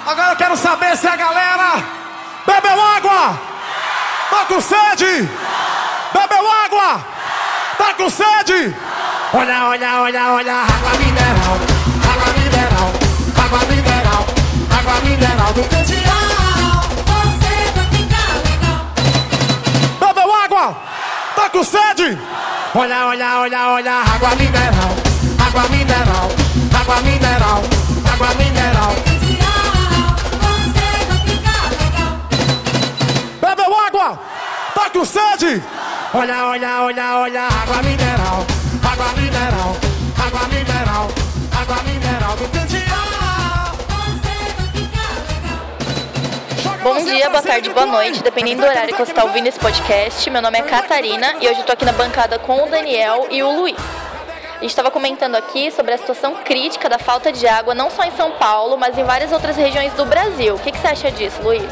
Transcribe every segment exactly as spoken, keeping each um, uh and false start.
Agora eu quero saber se a galera bebeu água. Tá com sede? Bebeu água? Tá com sede? Olha, olha, olha, olha, água mineral, água mineral, água mineral, água mineral do Candial. Você vai ficar legal. Bebeu água? Tá com sede? Olha, olha, olha, olha, água mineral, água mineral, água mineral, água mineral. Você vai ficar legal. Bebeu água? Tá com sede? Olha, olha, olha, olha, água mineral, água mineral, água mineral, água mineral do Candial. Você vai ficar legal. Bom dia, boa tarde, boa noite, dependendo do horário que você está ouvindo esse podcast. Meu nome é Catarina e hoje eu tô aqui na bancada com o Daniel e o Luiz. A gente estava comentando aqui sobre a situação crítica da falta de água, não só em São Paulo, mas em várias outras regiões do Brasil. O que, que você acha disso, Luiz?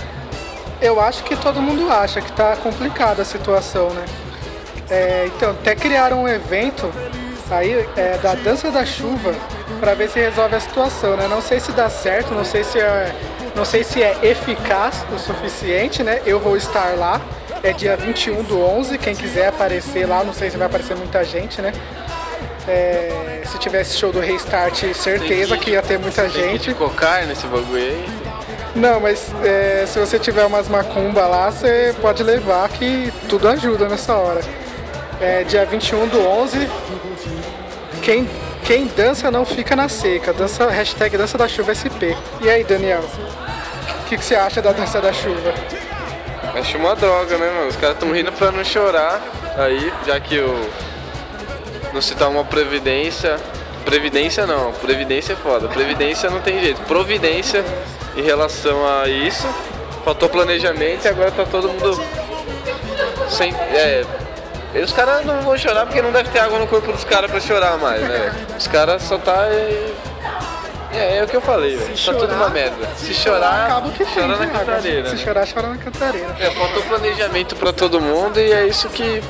Eu acho que todo mundo acha que está complicada a situação, né? É, então, até criaram um evento aí é, da dança da chuva para ver se resolve a situação, né? Não sei se dá certo, não sei se é, não sei se é eficaz o suficiente, né? Eu vou estar lá, é dia vinte e um do onze, quem quiser aparecer lá, não sei se vai aparecer muita gente, né? É, se tivesse show do Restart, certeza que, que ia ter muita tem gente. Tem que cocar nesse bagulho aí? Não, mas é, se você tiver umas macumba lá, você pode levar que tudo ajuda nessa hora. É, dia vinte e um do onze, quem, quem dança não fica na seca. Dança, hashtag dança da chuva S P. E aí, Daniel? O que, que você acha da dança da chuva? Acho uma droga, né, mano? Os caras estão rindo pra não chorar aí, já que eu não citar uma previdência. Previdência não, previdência é foda. Previdência não tem jeito. Providência em relação a isso. Faltou planejamento e agora tá todo mundo sem. É, os caras não vão chorar porque não deve ter água no corpo dos caras pra chorar mais, né? Os caras só tá. É, é, é o que eu falei, velho. Tá chorar, tudo uma merda. Se chorar, acaba que chora na cantareira. Se né? chorar, chora na cantareira. É, faltou planejamento pra todo mundo e é isso que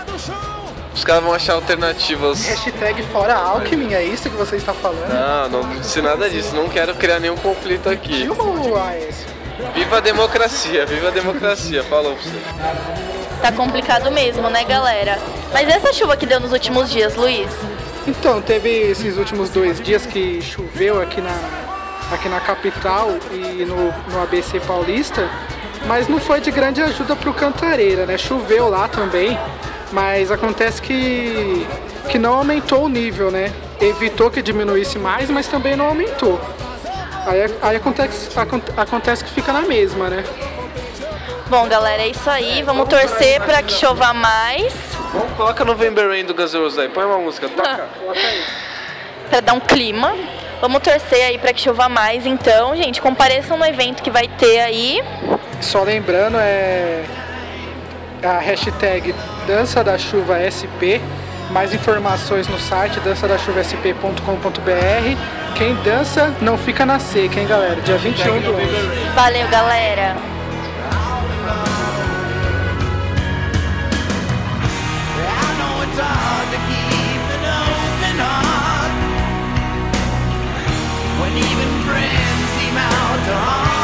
os caras vão achar alternativas. Hashtag fora Alckmin, é isso que você está falando? Não, não disse nada disso. Não quero criar nenhum conflito aqui. Viva a democracia, viva a democracia. Falou pra você. Tá complicado mesmo, né, galera? Mas essa chuva que deu nos últimos dias, Luiz? Então, teve esses últimos dois dias que choveu aqui na, aqui na capital e no, no A B C Paulista, mas não foi de grande ajuda pro Cantareira, né? Choveu lá também, mas acontece que, que não aumentou o nível, né? Evitou que diminuísse mais, mas também não aumentou. Aí, aí acontece, acontece que fica na mesma, né? Bom, galera, é isso aí. Vamos torcer pra que chova mais. Vamos, coloca November Rain do Guns N' Roses aí. Põe uma música, toca. Coloca aí. Pra dar um clima. Vamos torcer aí pra que chova mais, então, gente. Compareçam no evento que vai ter aí. Só lembrando, é a hashtag Dança da Chuva S P. Mais informações no site dança da chuva s p ponto com ponto b r. Quem dança não fica na seca, hein, galera? Dia vinte e um do onze. Valeu, galera. When even friends seem out to harm.